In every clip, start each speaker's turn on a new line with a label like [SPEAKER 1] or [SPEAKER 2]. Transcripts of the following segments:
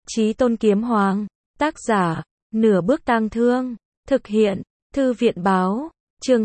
[SPEAKER 1] Chí Tôn Kiếm Hoàng. Tác giả, Nửa Bước Tang Thương. Thực hiện, Thư viện báo. Chương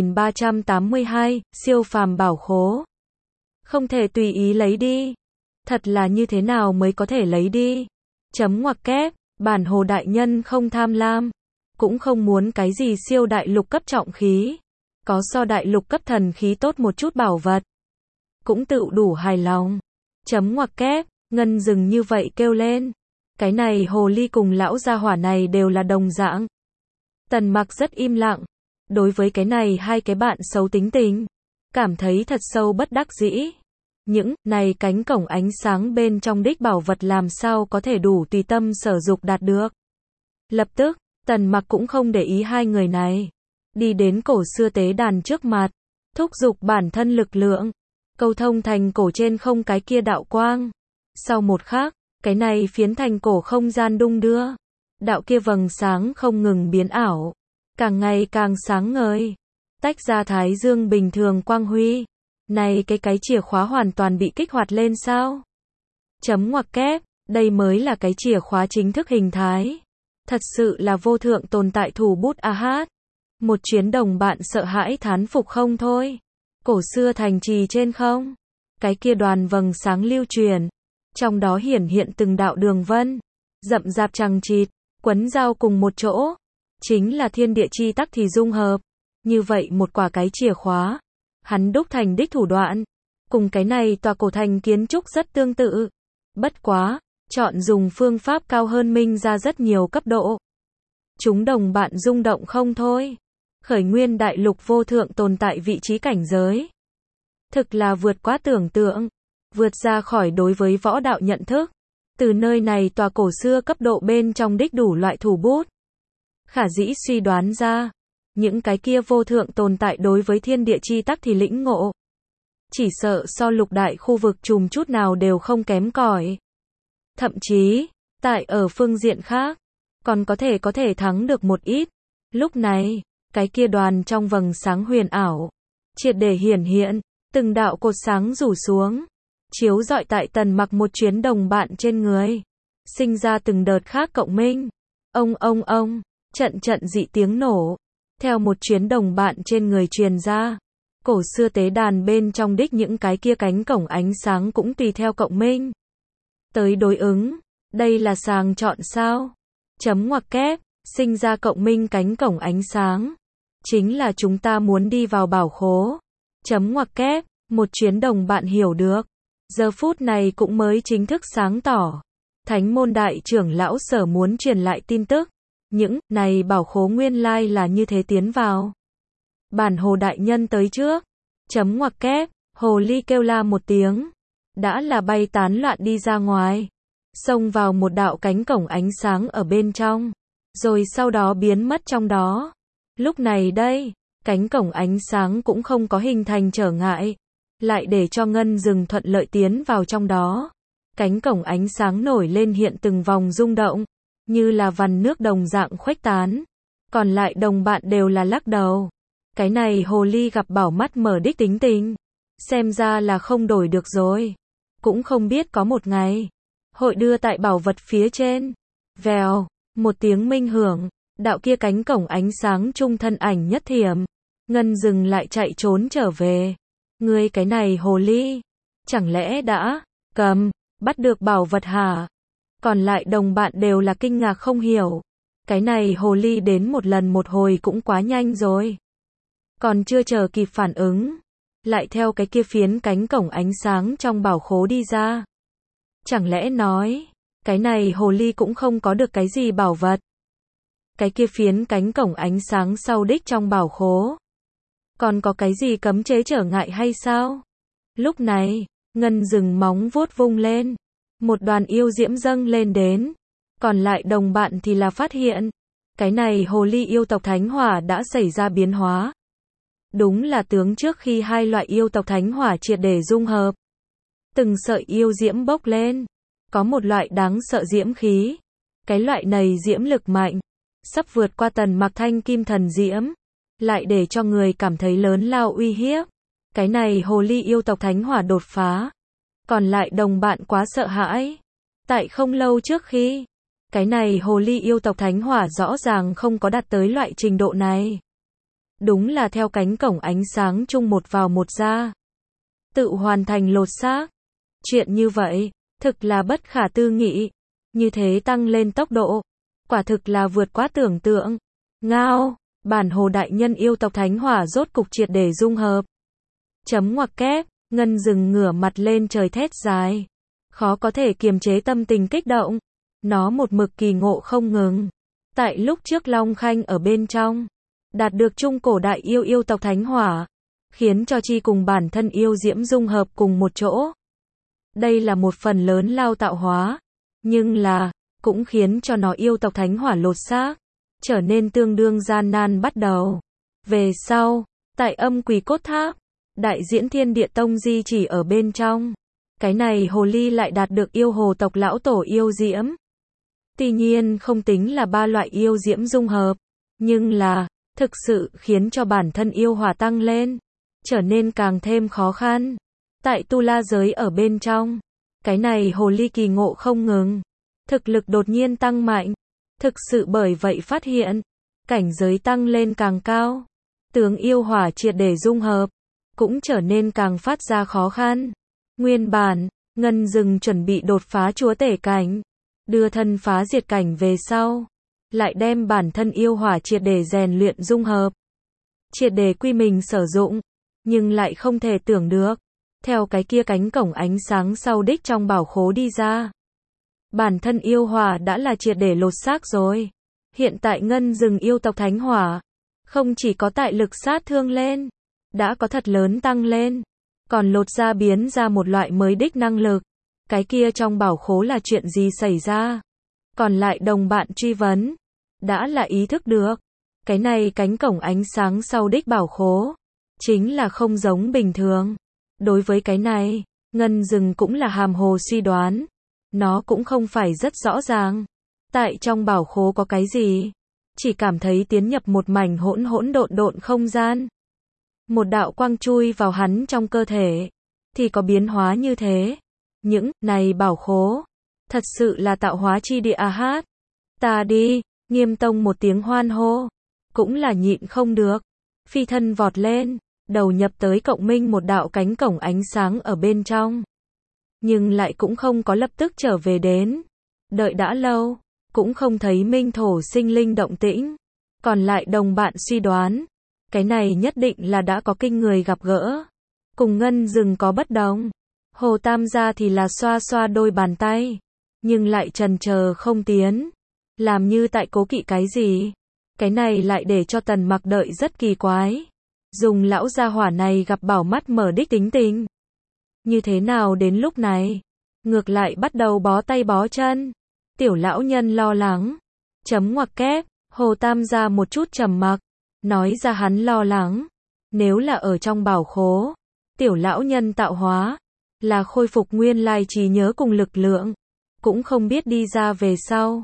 [SPEAKER 1] 2382, siêu phàm bảo khố. Không thể tùy ý lấy đi. Thật là như thế nào mới có thể lấy đi? Chấm ngoặc kép, bản Hồ đại nhân không tham lam, cũng không muốn cái gì siêu đại lục cấp trọng khí. Có so đại lục cấp thần khí tốt một chút bảo vật, cũng tự đủ hài lòng. Chấm ngoặc kép, Ngân Dừng như vậy kêu lên. Cái này hồ ly cùng lão gia hỏa này đều là đồng dạng. Tần Mặc rất im lặng. Đối với cái này hai cái bạn xấu tính tình, cảm thấy thật sâu bất đắc dĩ. Những này cánh cổng ánh sáng bên trong đích bảo vật làm sao có thể đủ tùy tâm sở dục đạt được. Lập tức, Tần Mặc cũng không để ý hai người này. Đi đến cổ xưa tế đàn trước mặt, thúc giục bản thân lực lượng, câu thông thành cổ trên không cái kia đạo quang. Sau một khắc, cái này phiến thành cổ không gian đung đưa. Đạo kia vầng sáng không ngừng biến ảo, càng ngày càng sáng ngời, tách ra thái dương bình thường quang huy. Này cái chìa khóa hoàn toàn bị kích hoạt lên sao? Chấm ngoặc kép, đây mới là cái chìa khóa chính thức hình thái. Thật sự là vô thượng tồn tại thủ bút a hát. Một chuyến đồng bạn sợ hãi thán phục không thôi. Cổ xưa thành trì trên không, cái kia đoàn vầng sáng lưu truyền, trong đó hiển hiện từng đạo đường vân, rậm rạp chằng chịt, quấn giao cùng một chỗ, chính là thiên địa chi tắc thì dung hợp. Như vậy một quả cái chìa khóa, hắn đúc thành đích thủ đoạn, cùng cái này tòa cổ thành kiến trúc rất tương tự. Bất quá, chọn dùng phương pháp cao hơn minh ra rất nhiều cấp độ. Chúng đồng bạn rung động không thôi. Khởi nguyên đại lục vô thượng tồn tại vị trí cảnh giới. Thực là vượt quá tưởng tượng, vượt ra khỏi đối với võ đạo nhận thức. Từ nơi này tòa cổ xưa cấp độ bên trong đích đủ loại thủ bút, khả dĩ suy đoán ra, những cái kia vô thượng tồn tại đối với thiên địa chi tắc thì lĩnh ngộ, chỉ sợ so lục đại khu vực trùm chút nào đều không kém cỏi. Thậm chí, tại ở phương diện khác, còn có thể thắng được một ít. Lúc này, cái kia đoàn trong vầng sáng huyền ảo, triệt để hiển hiện, từng đạo cột sáng rủ xuống, chiếu rọi tại Tần Mặc một chuyến đồng bạn trên người, sinh ra từng đợt khác cộng minh. Ông, trận dị tiếng nổ, theo một chuyến đồng bạn trên người truyền ra. Cổ xưa tế đàn bên trong đích những cái kia cánh cổng ánh sáng cũng tùy theo cộng minh tới đối ứng. Đây là sàng chọn sao? Chấm ngoặc kép, sinh ra cộng minh cánh cổng ánh sáng, chính là chúng ta muốn đi vào bảo khố. Chấm ngoặc kép, một chuyến đồng bạn hiểu được. Giờ phút này cũng mới chính thức sáng tỏ. Thánh môn đại trưởng lão Sở muốn truyền lại tin tức. Những này bảo khố nguyên lai là như thế tiến vào. Bản Hồ đại nhân tới trước. Chấm ngoặc kép, hồ ly kêu la một tiếng, đã là bay tán loạn đi ra ngoài, xông vào một đạo cánh cổng ánh sáng ở bên trong, rồi sau đó biến mất trong đó. Lúc này đây, cánh cổng ánh sáng cũng không có hình thành trở ngại, lại để cho Ngân Dừng thuận lợi tiến vào trong đó. Cánh cổng ánh sáng nổi lên hiện từng vòng rung động, như là vằn nước đồng dạng khuếch tán. Còn lại đồng bạn đều là lắc đầu. Cái này hồ ly gặp bảo mắt mở đích tính tình, xem ra là không đổi được rồi. Cũng không biết có một ngày, hội đưa tại bảo vật phía trên. Vèo, một tiếng minh hưởng, đạo kia cánh cổng ánh sáng trung thân ảnh nhất thiểm. Ngân Dừng lại chạy trốn trở về. Ngươi cái này hồ ly, chẳng lẽ đã bắt được bảo vật hả? Còn lại đồng bạn đều là kinh ngạc không hiểu. Cái này hồ ly đến một lần một hồi cũng quá nhanh rồi. Còn chưa chờ kịp phản ứng, lại theo cái kia phiến cánh cổng ánh sáng trong bảo khố đi ra. Chẳng lẽ nói, cái này hồ ly cũng không có được cái gì bảo vật? Cái kia phiến cánh cổng ánh sáng sau đích trong bảo khố, còn có cái gì cấm chế trở ngại hay sao? Lúc này, Ngân Dừng móng vuốt vung lên, một đoàn yêu diễm dâng lên đến. Còn lại đồng bạn thì là phát hiện, cái này hồ ly yêu tộc thánh hỏa đã xảy ra biến hóa. Đúng là tướng trước khi hai loại yêu tộc thánh hỏa triệt để dung hợp. Từng sợi yêu diễm bốc lên, có một loại đáng sợ diễm khí. Cái loại này diễm lực mạnh, sắp vượt qua Tần Mặc thanh kim thần diễm, lại để cho người cảm thấy lớn lao uy hiếp. Cái này hồ ly yêu tộc thánh hỏa đột phá. Còn lại đồng bạn quá sợ hãi. Tại không lâu trước khi, cái này hồ ly yêu tộc thánh hỏa rõ ràng không có đạt tới loại trình độ này. Đúng là theo cánh cổng ánh sáng chung một vào một ra. Tự hoàn thành lột xác. Chuyện như vậy, thực là bất khả tư nghị. Như thế tăng lên tốc độ. Quả thực là vượt quá tưởng tượng. Ngao, bản hồ đại nhân yêu tộc thánh hỏa rốt cục triệt để dung hợp. Chấm ngoặc kép, Ngân Dừng ngửa mặt lên trời thét dài. Khó có thể kiềm chế tâm tình kích động. Nó một mực kỳ ngộ không ngừng. Tại lúc trước Long Khanh ở bên trong, đạt được trung cổ đại yêu tộc thánh hỏa, khiến cho chi cùng bản thân yêu diễm dung hợp cùng một chỗ. Đây là một phần lớn lao tạo hóa, nhưng là, cũng khiến cho nó yêu tộc thánh hỏa lột xác, trở nên tương đương gian nan bắt đầu. Về sau, tại Âm Quỷ Cốt Tháp, đại diễn Thiên Địa Tông di chỉ ở bên trong, cái này hồ ly lại đạt được yêu hồ tộc lão tổ yêu diễm. Tuy nhiên không tính là ba loại yêu diễm dung hợp, nhưng là, thực sự khiến cho bản thân yêu hỏa tăng lên, trở nên càng thêm khó khăn. Tại tu la giới ở bên trong, cái này hồ ly kỳ ngộ không ngừng, thực lực đột nhiên tăng mạnh, thực sự bởi vậy phát hiện, cảnh giới tăng lên càng cao, tướng yêu hỏa triệt để dung hợp, cũng trở nên càng phát ra khó khăn. Nguyên bản, Ngân Dừng chuẩn bị đột phá chúa tể cảnh, đưa thân phá diệt cảnh về sau, lại đem bản thân yêu hỏa triệt để rèn luyện dung hợp, triệt để quy mình sử dụng, nhưng lại không thể tưởng được, theo cái kia cánh cổng ánh sáng sau đích trong bảo khố đi ra, bản thân yêu hỏa đã là triệt để lột xác rồi. Hiện tại Ngân Dừng yêu tộc thánh hỏa, không chỉ có tại lực sát thương lên, đã có thật lớn tăng lên, còn lột ra biến ra một loại mới đích năng lực. Cái kia trong bảo khố là chuyện gì xảy ra? Còn lại đồng bạn truy vấn, đã là ý thức được, cái này cánh cổng ánh sáng sau đích bảo khố, chính là không giống bình thường. Đối với cái này, Ngân Dừng cũng là hàm hồ suy đoán, nó cũng không phải rất rõ ràng. Tại trong bảo khố có cái gì? Chỉ cảm thấy tiến nhập một mảnh hỗn độn không gian. Một đạo quang chui vào hắn trong cơ thể, thì có biến hóa như thế. Những này bảo khố, thật sự là tạo hóa chi địa a hát. Ta đi, Nghiêm Tông một tiếng hoan hô, cũng là nhịn không được, phi thân vọt lên, đầu nhập tới cộng minh một đạo cánh cổng ánh sáng ở bên trong. Nhưng lại cũng không có lập tức trở về đến. Đợi đã lâu, cũng không thấy minh thổ sinh linh động tĩnh. Còn lại đồng bạn suy đoán, cái này nhất định là đã có kinh người gặp gỡ. Cùng Ngân Dừng có bất đồng. Hồ Tam gia thì là xoa xoa đôi bàn tay, nhưng lại chần chờ không tiến, làm như tại cố kỵ cái gì. Cái này lại để cho Tần Mặc đợi rất kỳ quái. Dùng lão gia hỏa này gặp bảo mắt mở đích tính tình. Như thế nào đến lúc này, ngược lại bắt đầu bó tay bó chân. Tiểu lão nhân lo lắng. Chấm ngoặc kép, Hồ Tam gia một chút trầm mặc, nói ra hắn lo lắng. Nếu là ở trong bảo khố, tiểu lão nhân tạo hóa, là khôi phục nguyên lai trí nhớ cùng lực lượng, cũng không biết đi ra về sau,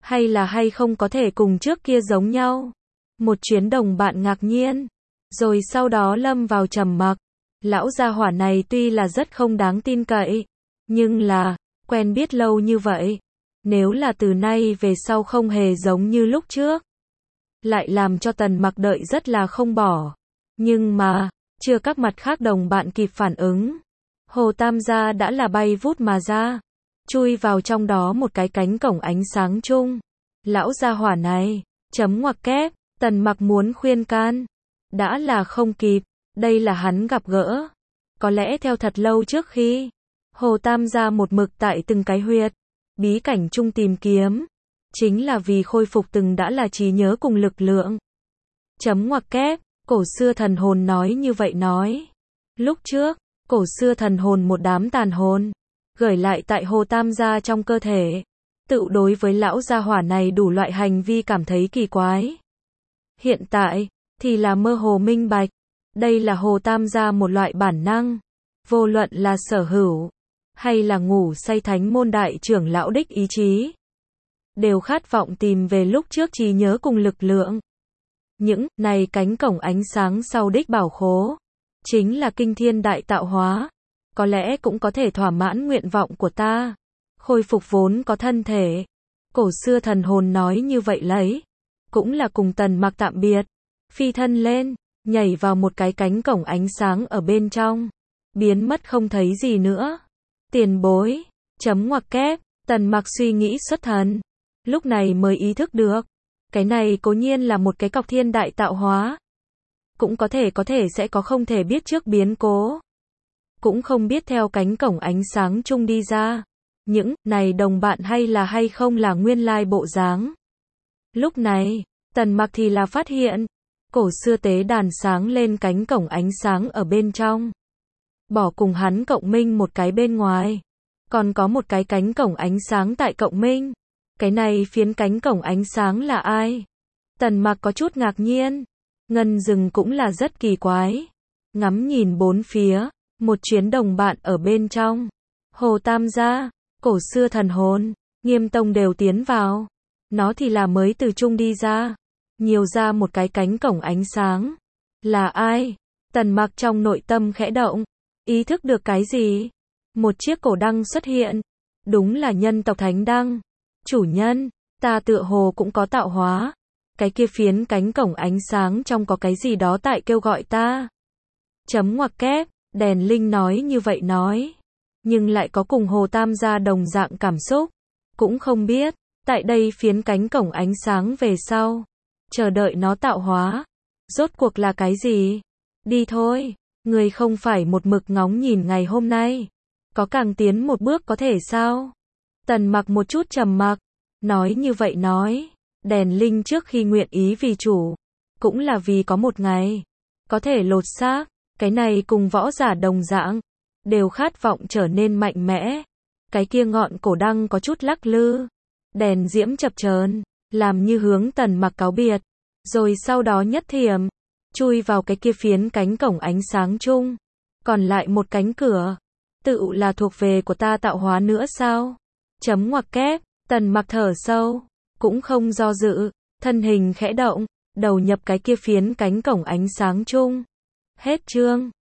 [SPEAKER 1] hay không có thể cùng trước kia giống nhau. Một chuyến đồng bạn ngạc nhiên, rồi sau đó lâm vào trầm mặc. Lão gia hỏa này tuy là rất không đáng tin cậy, nhưng là, quen biết lâu như vậy, nếu là từ nay về sau không hề giống như lúc trước, lại làm cho Tần Mặc đợi rất là không bỏ. Nhưng mà, chưa các mặt khác đồng bạn kịp phản ứng, Hồ Tam gia đã là bay vút mà ra, chui vào trong đó một cái cánh cổng ánh sáng chung. Lão gia hỏa này, chấm ngoặc kép, Tần Mặc muốn khuyên can, đã là không kịp. Đây là hắn gặp gỡ, có lẽ theo thật lâu trước khi Hồ Tam gia một mực tại từng cái huyệt bí cảnh chung tìm kiếm, chính là vì khôi phục từng đã là trí nhớ cùng lực lượng. Chấm ngoặc kép, cổ xưa thần hồn nói như vậy nói. Lúc trước, cổ xưa thần hồn một đám tàn hồn, gửi lại tại Hồ Tam gia trong cơ thể, tự đối với lão gia hỏa này đủ loại hành vi cảm thấy kỳ quái. Hiện tại, thì là mơ hồ minh bạch, đây là Hồ Tam gia một loại bản năng, vô luận là sở hữu, hay là ngủ say thánh môn đại trưởng lão đích ý chí, đều khát vọng tìm về lúc trước trí nhớ cùng lực lượng. Những này cánh cổng ánh sáng sau đích bảo khố, chính là kinh thiên đại tạo hóa, có lẽ cũng có thể thỏa mãn nguyện vọng của ta. khôi phục vốn có thân thể. Cổ xưa thần hồn nói như vậy lấy, cũng là cùng Tần Mặc tạm biệt, phi thân lên, nhảy vào một cái cánh cổng ánh sáng ở bên trong, biến mất không thấy gì nữa. Tiền bối, chấm ngoặc kép, Tần Mặc suy nghĩ xuất thần, lúc này mới ý thức được, cái này cố nhiên là một cái cọc thiên đại tạo hóa, cũng có thể sẽ có không thể biết trước biến cố, cũng không biết theo cánh cổng ánh sáng chung đi ra, những này đồng bạn hay không là nguyên lai bộ dáng. Lúc này, Tần Mặc thì là phát hiện, cổ xưa tế đàn sáng lên cánh cổng ánh sáng ở bên trong. Bỏ cùng hắn cộng minh một cái bên ngoài, còn có một cái cánh cổng ánh sáng tại cộng minh. Cái này phiến cánh cổng ánh sáng là ai? Tần Mặc có chút ngạc nhiên. Ngân Dừng cũng là rất kỳ quái. Ngắm nhìn bốn phía, một chuyến đồng bạn ở bên trong. Hồ Tam gia, cổ xưa thần hồn, Nghiêm Tông đều tiến vào. Nó thì là mới từ chung đi ra. Nhiều ra một cái cánh cổng ánh sáng. Là ai? Tần Mặc trong nội tâm khẽ động. Ý thức được cái gì? Một chiếc cổ đăng xuất hiện. Đúng là nhân tộc Thánh Đăng. Chủ nhân, ta tựa hồ cũng có tạo hóa. Cái kia phiến cánh cổng ánh sáng trong có cái gì đó tại kêu gọi ta. Chấm ngoặc kép, đèn linh nói như vậy nói. Nhưng lại có cùng Hồ Tam gia đồng dạng cảm xúc. Cũng không biết, tại đây phiến cánh cổng ánh sáng về sau. Chờ đợi nó tạo hóa. Rốt cuộc là cái gì? Đi thôi, người không phải một mực ngóng nhìn ngày hôm nay. Có càng tiến một bước có thể sao? Tần Mặc một chút trầm mặc. Nói như vậy nói. Đèn linh trước khi nguyện ý vì chủ, cũng là vì có một ngày, có thể lột xác, cái này cùng võ giả đồng dạng, đều khát vọng trở nên mạnh mẽ. Cái kia ngọn cổ đăng có chút lắc lư, đèn diễm chập chờn, làm như hướng Tần Mặc cáo biệt, rồi sau đó nhất thiểm, chui vào cái kia phiến cánh cổng ánh sáng chung. Còn lại một cánh cửa, tự là thuộc về của ta tạo hóa nữa sao? Chấm ngoặc kép, Tần Mặc thở sâu. Cũng không do dự, thân hình khẽ động, đầu nhập cái kia phiến cánh cổng ánh sáng chung. Hết chương.